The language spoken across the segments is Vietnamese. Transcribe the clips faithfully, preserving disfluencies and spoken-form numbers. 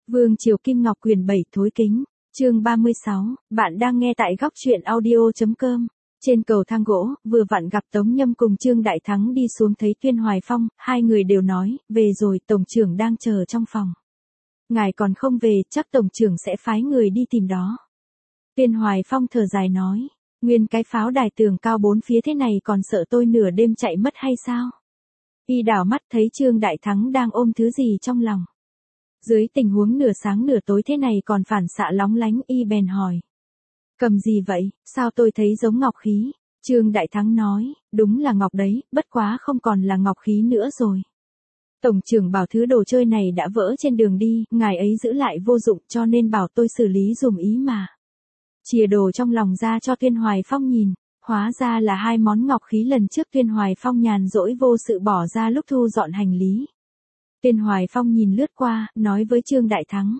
Vương Triều Kim Ngọc quyển bảy thối kính, chương ba mươi sáu, bạn đang nghe tại góc truyện audio.com. Trên cầu thang gỗ, vừa vặn gặp Tống Nhâm cùng Trương Đại Thắng đi xuống thấy Tuyên Hoài Phong, hai người đều nói, về rồi, tổng trưởng đang chờ trong phòng. Ngài còn không về, chắc tổng trưởng sẽ phái người đi tìm đó. Tuyên Hoài Phong thở dài nói, nguyên cái pháo đài tường cao bốn phía thế này còn sợ tôi nửa đêm chạy mất hay sao? Y đảo mắt thấy Trương Đại Thắng đang ôm thứ gì trong lòng. Dưới tình huống nửa sáng nửa tối thế này còn phản xạ lóng lánh, y bèn hỏi. Cầm gì vậy, sao tôi thấy giống ngọc khí? Trương Đại Thắng nói, đúng là ngọc đấy, bất quá không còn là ngọc khí nữa rồi. Tổng trưởng bảo thứ đồ chơi này đã vỡ trên đường đi, ngài ấy giữ lại vô dụng cho nên bảo tôi xử lý dùm ý mà. Chìa đồ trong lòng ra cho Tuyên Hoài Phong nhìn, hóa ra là hai món ngọc khí lần trước Tuyên Hoài Phong nhàn rỗi vô sự bỏ ra lúc thu dọn hành lý. Tuyên Hoài Phong nhìn lướt qua, nói với Trương Đại Thắng.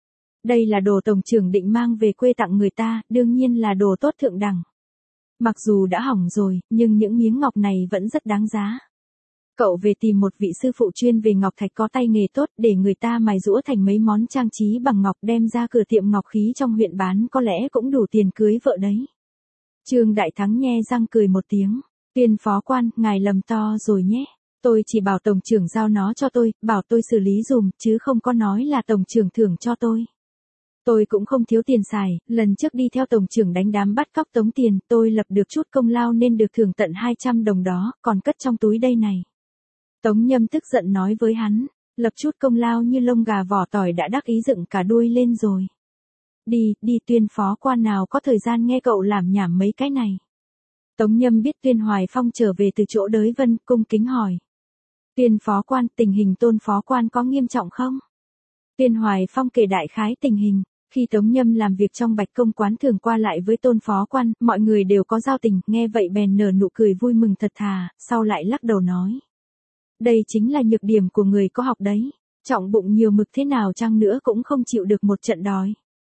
Đây là đồ tổng trưởng định mang về quê tặng người ta, đương nhiên là đồ tốt thượng đẳng. Mặc dù đã hỏng rồi, nhưng những miếng ngọc này vẫn rất đáng giá. Cậu về tìm một vị sư phụ chuyên về ngọc thạch có tay nghề tốt để người ta mài giũa thành mấy món trang trí bằng ngọc đem ra cửa tiệm ngọc khí trong huyện bán có lẽ cũng đủ tiền cưới vợ đấy. Trương Đại Thắng nhe răng cười một tiếng. Tuyên phó quan, ngài lầm to rồi nhé. Tôi chỉ bảo tổng trưởng giao nó cho tôi, bảo tôi xử lý dùm, chứ không có nói là tổng trưởng thưởng cho tôi. Tôi cũng không thiếu tiền xài, lần trước đi theo tổng trưởng đánh đám bắt cóc tống tiền, tôi lập được chút công lao nên được thưởng tận hai trăm đồng đó, còn cất trong túi đây này. Tống Nhâm tức giận nói với hắn, lập chút công lao như lông gà vỏ tỏi đã đắc ý dựng cả đuôi lên rồi. Đi, đi Tuyên phó quan nào có thời gian nghe cậu làm nhảm mấy cái này. Tống Nhâm biết Tuyên Hoài Phong trở về từ chỗ đới vân, cung kính hỏi. Tuyên phó quan, tình hình Tôn phó quan có nghiêm trọng không? Tuyên Hoài Phong kể đại khái tình hình, khi Tống Nhâm làm việc trong Bạch Công quán thường qua lại với Tôn phó quan, mọi người đều có giao tình, nghe vậy bèn nở nụ cười vui mừng thật thà, sau lại lắc đầu nói. Đây chính là nhược điểm của người có học đấy, trọng bụng nhiều mực thế nào chăng nữa cũng không chịu được một trận đói.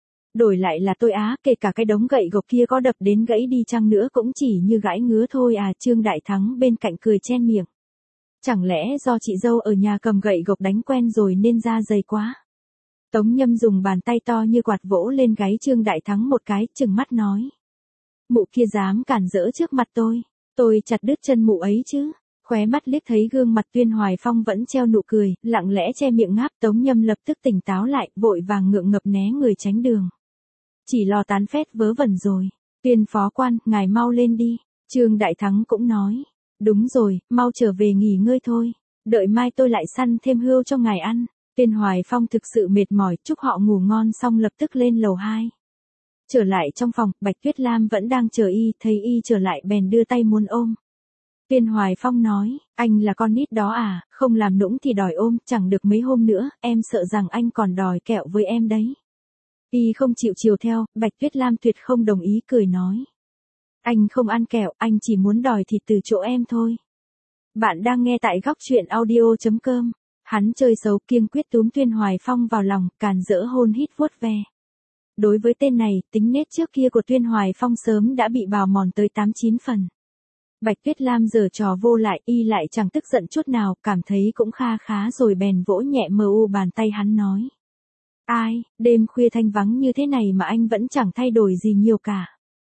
Đổi lại là tôi á, kể cả cái đống gậy gộc kia có đập đến gãy đi chăng nữa cũng chỉ như gãi ngứa thôi à. Trương Đại Thắng bên cạnh cười chen miệng. Chẳng lẽ do chị dâu ở nhà cầm gậy gộc đánh quen rồi nên da dày quá. Tống Nhâm dùng bàn tay to như quạt vỗ lên gáy Trương Đại Thắng một cái, trừng mắt nói. Mụ kia dám cản rỡ trước mặt tôi, tôi chặt đứt chân mụ ấy chứ. Khóe mắt liếc thấy gương mặt Tuyên Hoài Phong vẫn treo nụ cười, lặng lẽ che miệng ngáp. Tống Nhâm lập tức tỉnh táo lại, vội vàng ngượng ngập né người tránh đường. Chỉ lo tán phét vớ vẩn rồi. Tuyên phó quan, ngài mau lên đi. Trương Đại Thắng cũng nói. Đúng rồi, mau trở về nghỉ ngơi thôi. Đợi mai tôi lại săn thêm hươu cho ngài ăn. Tuyên Hoài Phong thực sự mệt mỏi, chúc họ ngủ ngon xong lập tức lên lầu hai. Trở lại trong phòng, Bạch Tuyết Lam vẫn đang chờ y, thấy y trở lại bèn đưa tay muốn ôm. Tuyên Hoài Phong nói, anh là con nít đó à, không làm nũng thì đòi ôm, chẳng được mấy hôm nữa, em sợ rằng anh còn đòi kẹo với em đấy. Y không chịu chiều theo, Bạch Tuyết Lam tuyệt không đồng ý, cười nói. Anh không ăn kẹo, anh chỉ muốn đòi thịt từ chỗ em thôi. Bạn đang nghe tại góc truyện audio.com. Hắn chơi xấu kiên quyết túm Tuyên Hoài Phong vào lòng, càn rỡ hôn hít vuốt ve. Đối với tên này, tính nết trước kia của Tuyên Hoài Phong sớm đã bị bào mòn tới tám chín phần. Bạch Tuyết Lam giở trò vô lại, y lại chẳng tức giận chút nào, cảm thấy cũng kha khá rồi bèn vỗ nhẹ mờ u bàn tay hắn nói. Ai, đêm khuya thanh vắng như thế này mà anh vẫn chẳng thay đổi gì nhiều cả.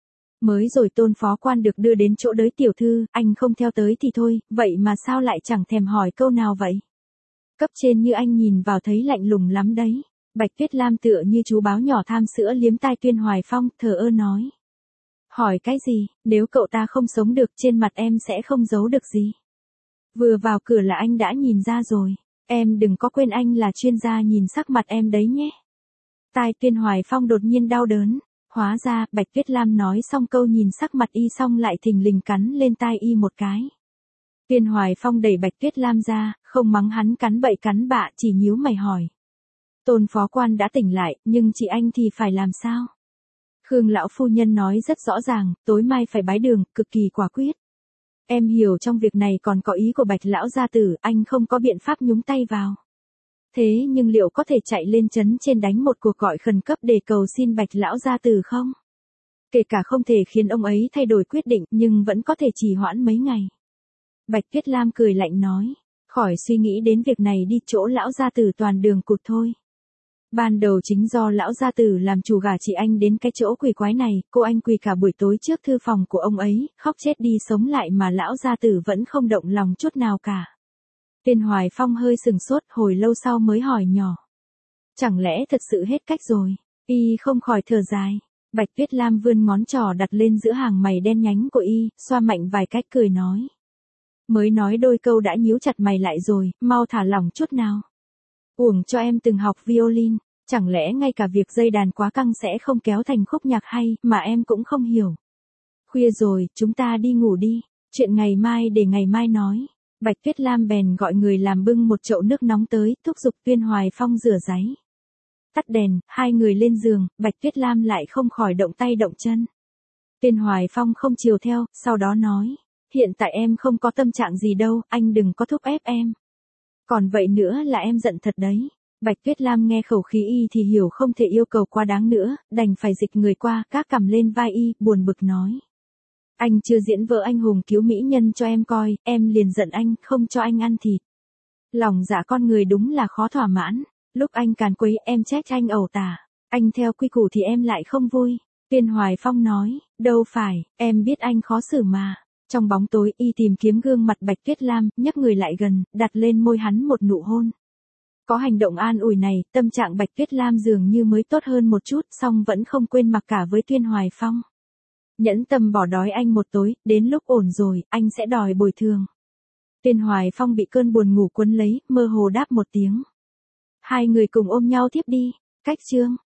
Mới rồi Tôn phó quan được đưa đến chỗ đới tiểu thư, anh không theo tới thì thôi, vậy mà sao lại chẳng thèm hỏi câu nào vậy? Cấp trên như anh nhìn vào thấy lạnh lùng lắm đấy. Bạch Tuyết Lam tựa như chú báo nhỏ tham sữa liếm tai Tuyên Hoài Phong, thờ ơ nói. Hỏi cái gì, nếu cậu ta không sống được trên mặt em sẽ không giấu được gì. Vừa vào cửa là anh đã nhìn ra rồi, em đừng có quên anh là chuyên gia nhìn sắc mặt em đấy nhé. Tai Tuyên Hoài Phong đột nhiên đau đớn, hóa ra Bạch Tuyết Lam nói xong câu nhìn sắc mặt y xong lại thình lình cắn lên tai y một cái. Tuyên Hoài Phong đẩy Bạch Tuyết Lam ra, không mắng hắn cắn bậy cắn bạ, chỉ nhíu mày hỏi. Tôn phó quan đã tỉnh lại, nhưng chị anh thì phải làm sao? Khương lão phu nhân nói rất rõ ràng, tối mai phải bái đường, cực kỳ quả quyết. Em hiểu trong việc này còn có ý của Bạch lão gia tử, anh không có biện pháp nhúng tay vào. Thế nhưng liệu có thể chạy lên trấn trên đánh một cuộc gọi khẩn cấp để cầu xin Bạch lão gia tử không? Kể cả không thể khiến ông ấy thay đổi quyết định, nhưng vẫn có thể trì hoãn mấy ngày. Bạch Tuyết Lam cười lạnh nói, khỏi suy nghĩ đến việc này đi, chỗ lão gia tử toàn đường cụt thôi. Ban đầu chính do lão gia tử làm chủ gả chị anh đến cái chỗ quỷ quái này, cô anh quỳ cả buổi tối trước thư phòng của ông ấy, khóc chết đi sống lại mà lão gia tử vẫn không động lòng chút nào cả. Tuyên Hoài Phong hơi sừng sốt, hồi lâu sau mới hỏi nhỏ. Chẳng lẽ thật sự hết cách rồi? Y không khỏi thở dài. Bạch Tuyết Lam vươn ngón trỏ đặt lên giữa hàng mày đen nhánh của Y, xoa mạnh vài cách cười nói. Mới nói đôi câu đã nhíu chặt mày lại rồi, mau thả lỏng chút nào. Uổng cho em từng học violin, chẳng lẽ ngay cả việc dây đàn quá căng sẽ không kéo thành khúc nhạc hay mà em cũng không hiểu. Khuya rồi, chúng ta đi ngủ đi, chuyện ngày mai để ngày mai nói. Bạch Tuyết Lam bèn gọi người làm bưng một chậu nước nóng tới, thúc giục Tuyên Hoài Phong rửa ráy. Tắt đèn, hai người lên giường, Bạch Tuyết Lam lại không khỏi động tay động chân. Tuyên Hoài Phong không chiều theo, sau đó nói, hiện tại em không có tâm trạng gì đâu, anh đừng có thúc ép em. Còn vậy nữa là em giận thật đấy. Bạch Tuyết Lam nghe khẩu khí Y thì hiểu không thể yêu cầu quá đáng nữa, đành phải dịch người qua, gác cằm lên vai Y, buồn bực nói. Anh chưa diễn vợ anh hùng cứu mỹ nhân cho em coi, em liền giận anh, không cho anh ăn thịt. Lòng dạ con người đúng là khó thỏa mãn, lúc anh càn quấy em trách anh ẩu tả, anh theo quy củ thì em lại không vui. Tuyên Hoài Phong nói, đâu phải, em biết anh khó xử mà. Trong bóng tối Y tìm kiếm gương mặt Bạch Tuyết Lam, nhấc người lại gần, đặt lên môi hắn một nụ hôn. Có hành động an ủi này, tâm trạng Bạch Tuyết Lam dường như mới tốt hơn một chút, song vẫn không quên mặc cả với Tuyên Hoài Phong. Nhẫn tâm bỏ đói anh một tối, đến lúc ổn rồi, anh sẽ đòi bồi thường. Tuyên Hoài Phong bị cơn buồn ngủ cuốn lấy, mơ hồ đáp một tiếng. Hai người cùng ôm nhau tiếp đi. Cách chương